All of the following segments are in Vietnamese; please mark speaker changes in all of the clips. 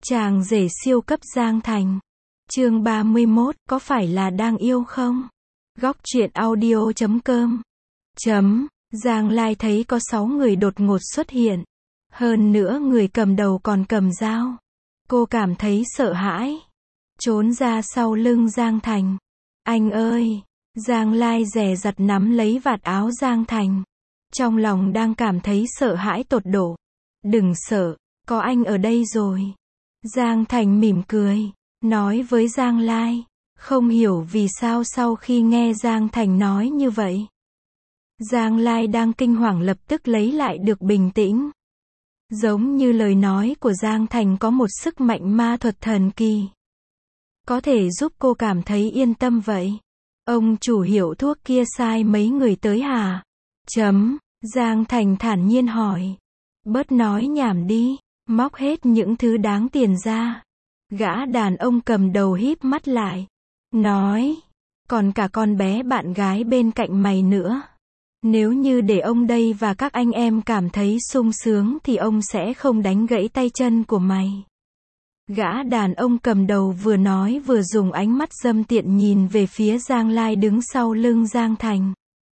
Speaker 1: Chàng rể siêu cấp Giang Thành. Chương 31, có phải là đang yêu không? Góc truyện audio.com. Giang Lai thấy có 6 người đột ngột xuất hiện. Hơn nữa người cầm đầu còn cầm dao. Cô cảm thấy sợ hãi. Trốn ra sau lưng Giang Thành. Anh ơi! Giang Lai dè dặt nắm lấy vạt áo Giang Thành. Trong lòng đang cảm thấy sợ hãi tột độ. Đừng sợ, có anh ở đây rồi. Giang Thành mỉm cười, nói với Giang Lai. Không hiểu vì sao sau khi nghe Giang Thành nói như vậy. Giang Lai đang kinh hoàng lập tức lấy lại được bình tĩnh. Giống như lời nói của Giang Thành có một sức mạnh ma thuật thần kỳ. Có thể giúp cô cảm thấy yên tâm vậy. Ông chủ hiệu thuốc kia sai mấy người tới hả? Giang Thành thản nhiên hỏi. Bớt nói nhảm đi, móc hết những thứ đáng tiền ra. Gã đàn ông cầm đầu híp mắt lại. Nói, còn cả con bé bạn gái bên cạnh mày nữa. Nếu như để ông đây và các anh em cảm thấy sung sướng thì ông sẽ không đánh gãy tay chân của mày. Gã đàn ông cầm đầu vừa nói vừa dùng ánh mắt dâm tiện nhìn về phía Giang Lai đứng sau lưng Giang Thành.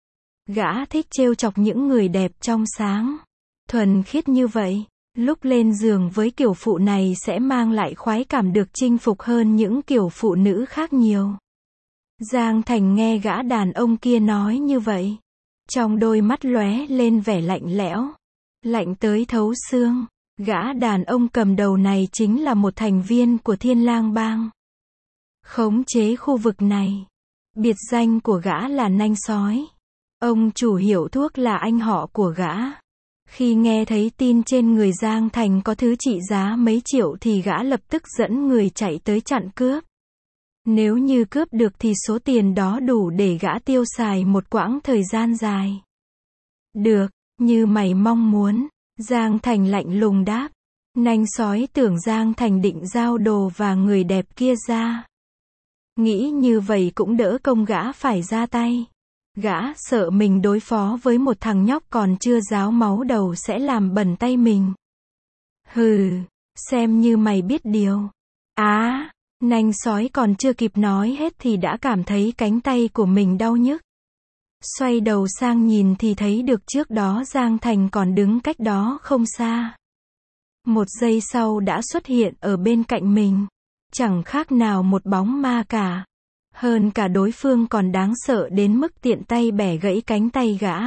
Speaker 1: Gã thích trêu chọc những người đẹp trong sáng, thuần khiết như vậy. Lúc lên giường với kiểu phụ này sẽ mang lại khoái cảm được chinh phục hơn những kiểu phụ nữ khác nhiều. Giang Thành nghe gã đàn ông kia nói như vậy. Trong đôi mắt lóe lên vẻ lạnh lẽo. Lạnh tới thấu xương. Gã đàn ông cầm đầu này chính là một thành viên của Thiên Lang Bang. Khống chế khu vực này. Biệt danh của gã là Nanh Sói. Ông chủ hiệu thuốc là anh họ của gã. Khi nghe thấy tin trên người Giang Thành có thứ trị giá mấy triệu thì gã lập tức dẫn người chạy tới chặn cướp. Nếu như cướp được thì số tiền đó đủ để gã tiêu xài một quãng thời gian dài. Được, như mày mong muốn. Giang Thành lạnh lùng đáp. Nanh Sói tưởng Giang Thành định giao đồ và người đẹp kia ra. Nghĩ như vậy cũng đỡ công gã phải ra tay. Gã sợ mình đối phó với một thằng nhóc còn chưa ráo máu đầu sẽ làm bẩn tay mình. Hừ, xem như mày biết điều. Nanh Sói còn chưa kịp nói hết thì đã cảm thấy cánh tay của mình đau nhức. Xoay đầu sang nhìn thì thấy được trước đó Giang Thành còn đứng cách đó không xa. Một giây sau đã xuất hiện ở bên cạnh mình. Chẳng khác nào một bóng ma cả. Hơn cả đối phương còn đáng sợ đến mức tiện tay bẻ gãy cánh tay gã.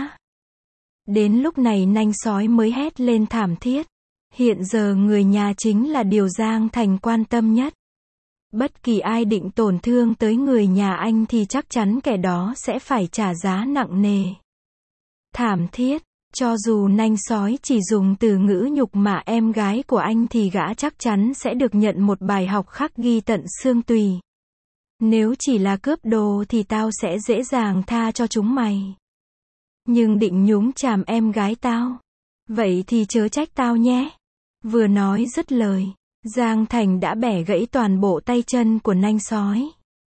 Speaker 1: Đến lúc này Nanh Sói mới hét lên thảm thiết. Hiện giờ người nhà chính là điều Giang Thành quan tâm nhất. Bất kỳ ai định tổn thương tới người nhà anh thì chắc chắn kẻ đó sẽ phải trả giá nặng nề. Thảm thiết, cho dù Nanh Sói chỉ dùng từ ngữ nhục mạ em gái của anh thì gã chắc chắn sẽ được nhận một bài học khắc ghi tận xương tùy. Nếu chỉ là cướp đồ thì tao sẽ dễ dàng tha cho chúng mày. Nhưng định nhúng chàm em gái tao, vậy thì chớ trách tao nhé. Vừa nói dứt lời, Giang Thành đã bẻ gãy toàn bộ tay chân của Nanh Sói.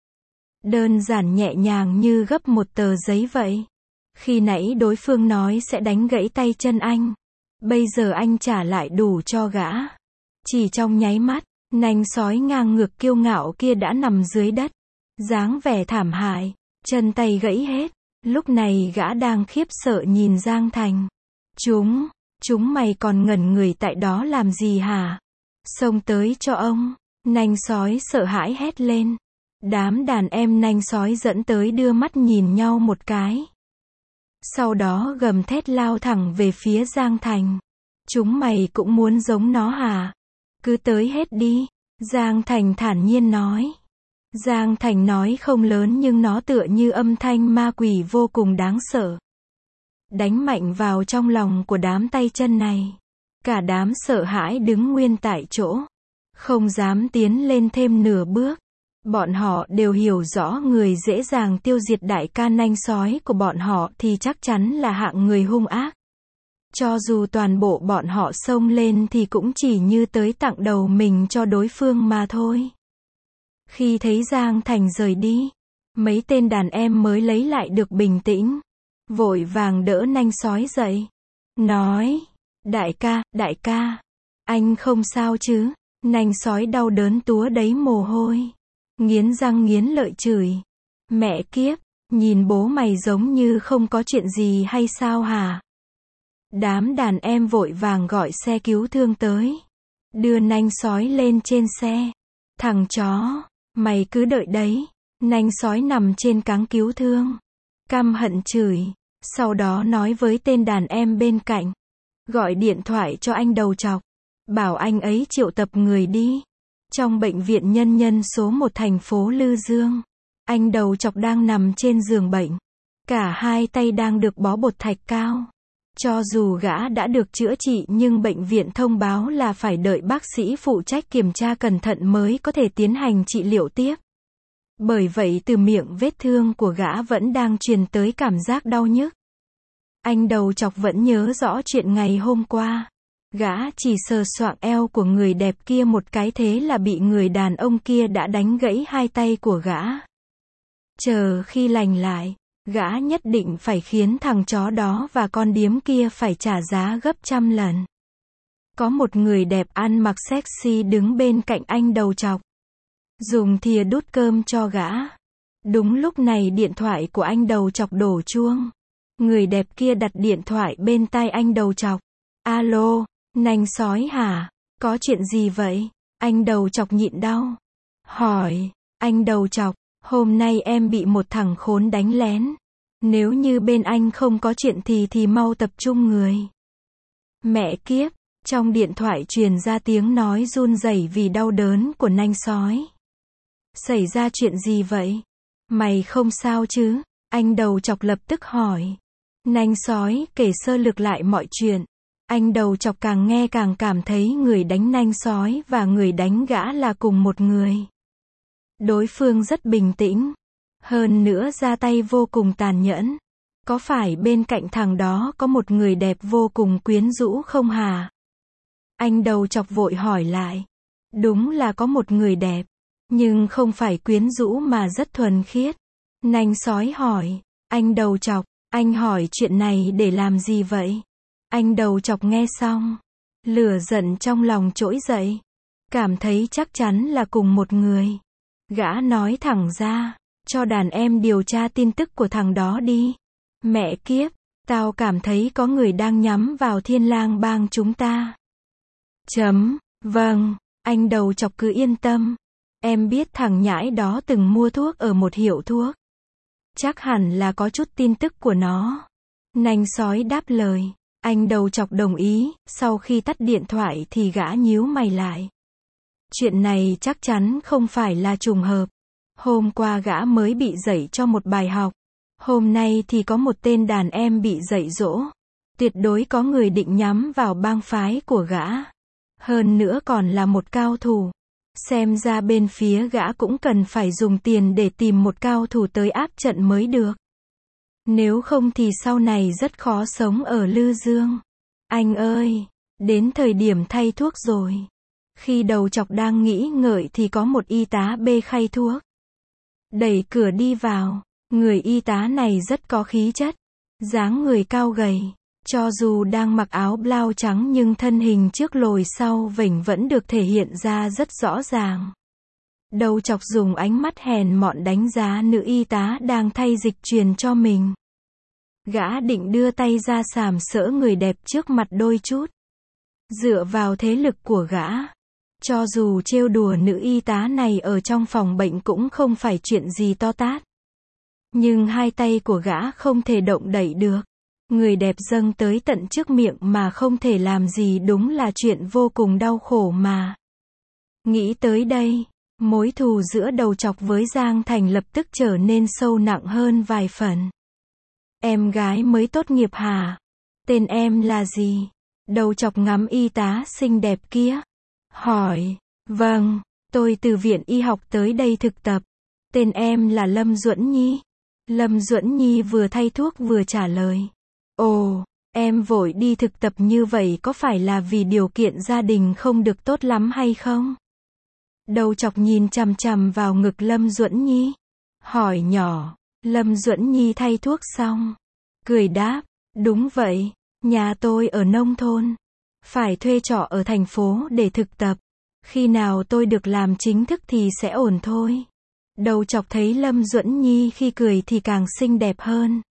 Speaker 1: Đơn giản nhẹ nhàng như gấp một tờ giấy vậy. Khi nãy đối phương nói sẽ đánh gãy tay chân anh. Bây giờ anh trả lại đủ cho gã. Chỉ trong nháy mắt, Nanh Sói ngang ngược kiêu ngạo kia đã nằm dưới đất. Dáng vẻ thảm hại, chân tay gãy hết. Lúc này gã đang khiếp sợ nhìn Giang Thành. Chúng mày còn ngẩn người tại đó làm gì hả? Xông tới cho ông. Nanh Sói sợ hãi hét lên. Đám đàn em Nanh Sói dẫn tới đưa mắt nhìn nhau một cái. Sau đó gầm thét lao thẳng về phía Giang Thành. Chúng mày cũng muốn giống nó hả? Cứ tới hết đi. Giang Thành thản nhiên nói. Giang Thành nói không lớn nhưng nó tựa như âm thanh ma quỷ vô cùng đáng sợ. Đánh mạnh vào trong lòng của đám tay chân này. Cả đám sợ hãi đứng nguyên tại chỗ. Không dám tiến lên thêm nửa bước. Bọn họ đều hiểu rõ người dễ dàng tiêu diệt đại ca Nanh Sói của bọn họ thì chắc chắn là hạng người hung ác. Cho dù toàn bộ bọn họ xông lên thì cũng chỉ như tới tặng đầu mình cho đối phương mà thôi. Khi thấy Giang Thành rời đi, mấy tên đàn em mới lấy lại được bình tĩnh. Vội vàng đỡ Nanh Sói dậy. Nói, đại ca, anh không sao chứ? Nanh sói đau đớn túa đấy mồ hôi. Nghiến răng nghiến lợi chửi. Mẹ kiếp, nhìn bố mày giống như không có chuyện gì hay sao hả? Đám đàn em vội vàng gọi xe cứu thương tới. Đưa nanh sói lên trên xe. Thằng chó, mày cứ đợi đấy. Nanh sói nằm trên cáng cứu thương. Căm hận chửi. Sau đó nói với tên đàn em bên cạnh. Gọi điện thoại cho anh đầu trọc. Bảo anh ấy triệu tập người đi. Trong bệnh viện nhân dân số 1 thành phố Lư Dương. Anh đầu trọc đang nằm trên giường bệnh. Cả hai tay đang được bó bột thạch cao. Cho dù gã đã được chữa trị nhưng bệnh viện thông báo là phải đợi bác sĩ phụ trách kiểm tra cẩn thận mới có thể tiến hành trị liệu tiếp. Bởi vậy từ miệng vết thương của gã vẫn đang truyền tới cảm giác đau nhức. Anh đầu trọc vẫn nhớ rõ chuyện ngày hôm qua. Gã chỉ sờ soạng eo của người đẹp kia một cái thế là bị người đàn ông kia đã đánh gãy hai tay của gã. Chờ khi lành lại, gã nhất định phải khiến thằng chó đó và con điếm kia phải trả giá gấp trăm lần. Có một người đẹp ăn mặc sexy đứng bên cạnh anh đầu trọc. Dùng thìa đút cơm cho gã. Đúng lúc này điện thoại của anh đầu trọc đổ chuông. Người đẹp kia đặt điện thoại bên tai anh đầu trọc. Alo, nanh sói hả? Có chuyện gì vậy? Anh đầu trọc nhịn đau. Hỏi, anh đầu trọc, hôm nay em bị một thằng khốn đánh lén. Nếu như bên anh không có chuyện thì mau tập trung người. Mẹ kiếp, trong điện thoại truyền ra tiếng nói run rẩy vì đau đớn của nanh sói. Xảy ra chuyện gì vậy? Mày không sao chứ? Anh đầu trọc lập tức hỏi. Nanh sói kể sơ lược lại mọi chuyện. Anh đầu trọc càng nghe càng cảm thấy người đánh nanh sói và người đánh gã là cùng một người. Đối phương rất bình tĩnh. Hơn nữa ra tay vô cùng tàn nhẫn. Có phải bên cạnh thằng đó có một người đẹp vô cùng quyến rũ không hả? Anh đầu trọc vội hỏi lại. Đúng là có một người đẹp. Nhưng không phải quyến rũ mà rất thuần khiết. Nanh sói hỏi. Anh đầu trọc, anh hỏi chuyện này để làm gì vậy? Anh đầu trọc nghe xong. Lửa giận trong lòng trỗi dậy. Cảm thấy chắc chắn là cùng một người. Gã nói thẳng ra. Cho đàn em điều tra tin tức của thằng đó đi. Mẹ kiếp, tao cảm thấy có người đang nhắm vào Thiên Lang bang chúng ta. Vâng, anh đầu chọc cứ yên tâm. Em biết thằng nhãi đó từng mua thuốc ở một hiệu thuốc. Chắc hẳn là có chút tin tức của nó. Nanh sói đáp lời. Anh đầu chọc đồng ý, sau khi tắt điện thoại thì gã nhíu mày lại. Chuyện này chắc chắn không phải là trùng hợp. Hôm qua gã mới bị dạy cho một bài học. Hôm nay thì có một tên đàn em bị dạy dỗ. Tuyệt đối có người định nhắm vào bang phái của gã. Hơn nữa còn là một cao thủ. Xem ra bên phía gã cũng cần phải dùng tiền để tìm một cao thủ tới áp trận mới được. Nếu không thì sau này rất khó sống ở Lư Dương. Anh ơi, đến thời điểm thay thuốc rồi. Khi đầu chọc đang nghĩ ngợi thì có một y tá bê khay thuốc. Đẩy cửa đi vào. Người y tá này rất có khí chất. Dáng người cao gầy. Cho dù đang mặc áo blau trắng nhưng thân hình trước lồi sau vểnh vẫn được thể hiện ra rất rõ ràng. Đầu chọc dùng ánh mắt hèn mọn đánh giá nữ y tá đang thay dịch truyền cho mình. Gã định đưa tay ra sàm sỡ người đẹp trước mặt đôi chút. Dựa vào thế lực của gã. Cho dù trêu đùa nữ y tá này ở trong phòng bệnh cũng không phải chuyện gì to tát. Nhưng hai tay của gã không thể động đậy được. Người đẹp dâng tới tận trước miệng mà không thể làm gì đúng là chuyện vô cùng đau khổ mà. Nghĩ tới đây, mối thù giữa đầu chọc với Giang Thành lập tức trở nên sâu nặng hơn vài phần. Em gái mới tốt nghiệp hả? Tên em là gì? Đầu chọc ngắm y tá xinh đẹp kia. Hỏi, vâng, tôi từ viện y học tới đây thực tập. Tên em là Lâm Duẫn Nhi. Lâm Duẫn Nhi vừa thay thuốc vừa trả lời. Ồ, em vội đi thực tập như vậy có phải là vì điều kiện gia đình không được tốt lắm hay không? Đầu chọc nhìn chằm chằm vào ngực Lâm Duẫn Nhi. Hỏi nhỏ, Lâm Duẫn Nhi thay thuốc xong. Cười đáp, đúng vậy, nhà tôi ở nông thôn. Phải thuê trọ ở thành phố để thực tập. Khi nào tôi được làm chính thức thì sẽ ổn thôi. Đầu chọc thấy Lâm Duẫn Nhi khi cười thì càng xinh đẹp hơn.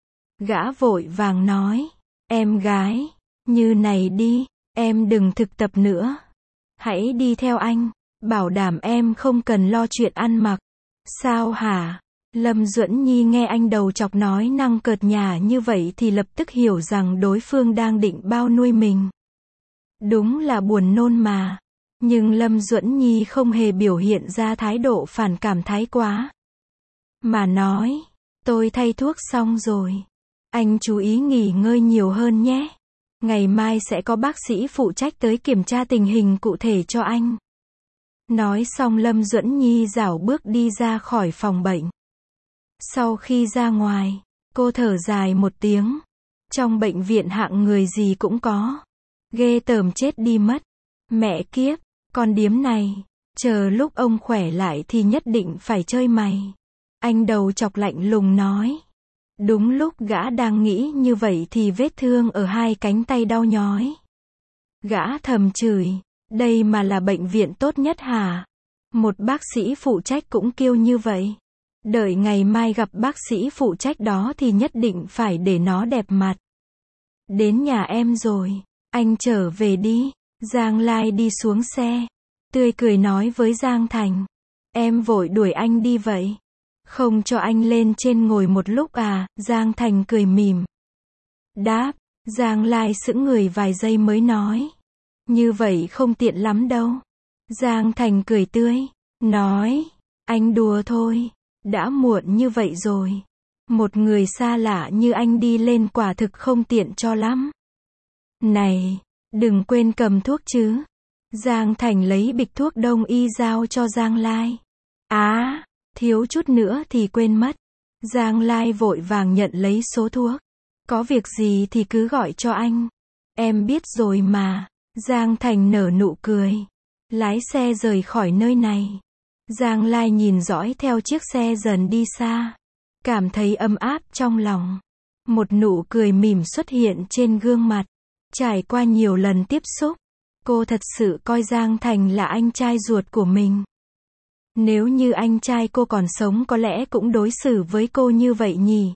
Speaker 1: Gã vội vàng nói, em gái, như này đi, em đừng thực tập nữa. Hãy đi theo anh, bảo đảm em không cần lo chuyện ăn mặc. Sao hả? Lâm Duẫn Nhi nghe anh đầu chọc nói năng cợt nhả như vậy thì lập tức hiểu rằng đối phương đang định bao nuôi mình. Đúng là buồn nôn mà. Nhưng Lâm Duẫn Nhi không hề biểu hiện ra thái độ phản cảm thái quá. Mà nói, tôi thay thuốc xong rồi. Anh chú ý nghỉ ngơi nhiều hơn nhé. Ngày mai sẽ có bác sĩ phụ trách tới kiểm tra tình hình cụ thể cho anh. Nói xong Lâm Duẫn Nhi rảo bước đi ra khỏi phòng bệnh. Sau khi ra ngoài, cô thở dài một tiếng. Trong bệnh viện hạng người gì cũng có. Ghê tởm chết đi mất. Mẹ kiếp, con điếm này, chờ lúc ông khỏe lại thì nhất định phải chơi mày. Anh đầu chọc lạnh lùng nói. Đúng lúc gã đang nghĩ như vậy thì vết thương ở hai cánh tay đau nhói. Gã thầm chửi, đây mà là bệnh viện tốt nhất hả? Một bác sĩ phụ trách cũng kiêu như vậy. Đợi ngày mai gặp bác sĩ phụ trách đó thì nhất định phải để nó đẹp mặt. Đến nhà em rồi, anh trở về đi. Giang Lai đi xuống xe, tươi cười nói với Giang Thành. Em vội đuổi anh đi vậy? Không cho anh lên trên ngồi một lúc à? Giang Thành cười mỉm. Đáp, Giang Lai sững người vài giây mới nói. Như vậy không tiện lắm đâu. Giang Thành cười tươi, nói, anh đùa thôi, đã muộn như vậy rồi. Một người xa lạ như anh đi lên quả thực không tiện cho lắm. Này, đừng quên cầm thuốc chứ. Giang Thành lấy bịch thuốc đông y giao cho Giang Lai. Thiếu chút nữa thì quên mất. Giang Lai vội vàng nhận lấy số thuốc. Có việc gì thì cứ gọi cho anh. Em biết rồi mà. Giang Thành nở nụ cười. Lái xe rời khỏi nơi này. Giang Lai nhìn dõi theo chiếc xe dần đi xa. Cảm thấy ấm áp trong lòng. Một nụ cười mỉm xuất hiện trên gương mặt. Trải qua nhiều lần tiếp xúc, cô thật sự coi Giang Thành là anh trai ruột của mình. Nếu như anh trai cô còn sống có lẽ cũng đối xử với cô như vậy nhỉ.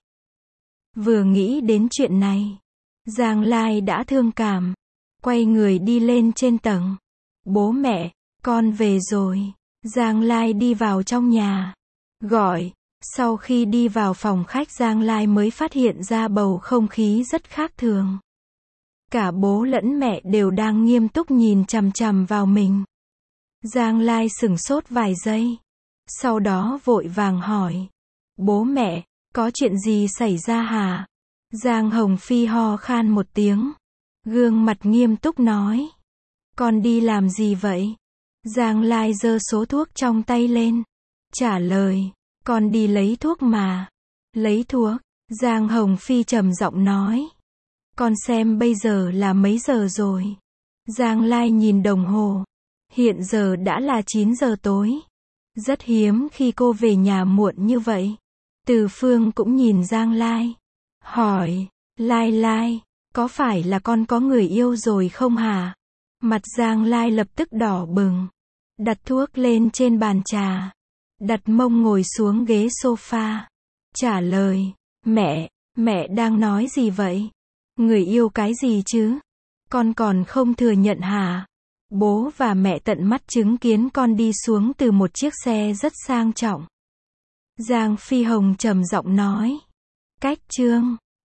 Speaker 1: Vừa nghĩ đến chuyện này, Giang Lai đã thương cảm. Quay người đi lên trên tầng. Bố mẹ, con về rồi. Giang Lai đi vào trong nhà. Gọi. Sau khi đi vào phòng khách Giang Lai mới phát hiện ra bầu không khí rất khác thường. Cả bố lẫn mẹ đều đang nghiêm túc nhìn chằm chằm vào mình. Giang Lai sửng sốt vài giây. Sau đó vội vàng hỏi. Bố mẹ, có chuyện gì xảy ra hả? Giang Hồng Phi ho khan một tiếng. Gương mặt nghiêm túc nói. Con đi làm gì vậy? Giang Lai giơ số thuốc trong tay lên. Trả lời. Con đi lấy thuốc mà. Lấy thuốc. Giang Hồng Phi trầm giọng nói. Con xem bây giờ là mấy giờ rồi? Giang Lai nhìn đồng hồ. Hiện giờ đã là 9 giờ tối. Rất hiếm khi cô về nhà muộn như vậy. Từ Phương cũng nhìn Giang Lai. Hỏi, Lai, có phải là con có người yêu rồi không hả? Mặt Giang Lai lập tức đỏ bừng. Đặt thuốc lên trên bàn trà. Đặt mông ngồi xuống ghế sofa. Trả lời, mẹ đang nói gì vậy? Người yêu cái gì chứ? Con còn không thừa nhận hả? Bố và mẹ tận mắt chứng kiến con đi xuống từ một chiếc xe rất sang trọng. Giang Phi Hồng trầm giọng nói. Cách chương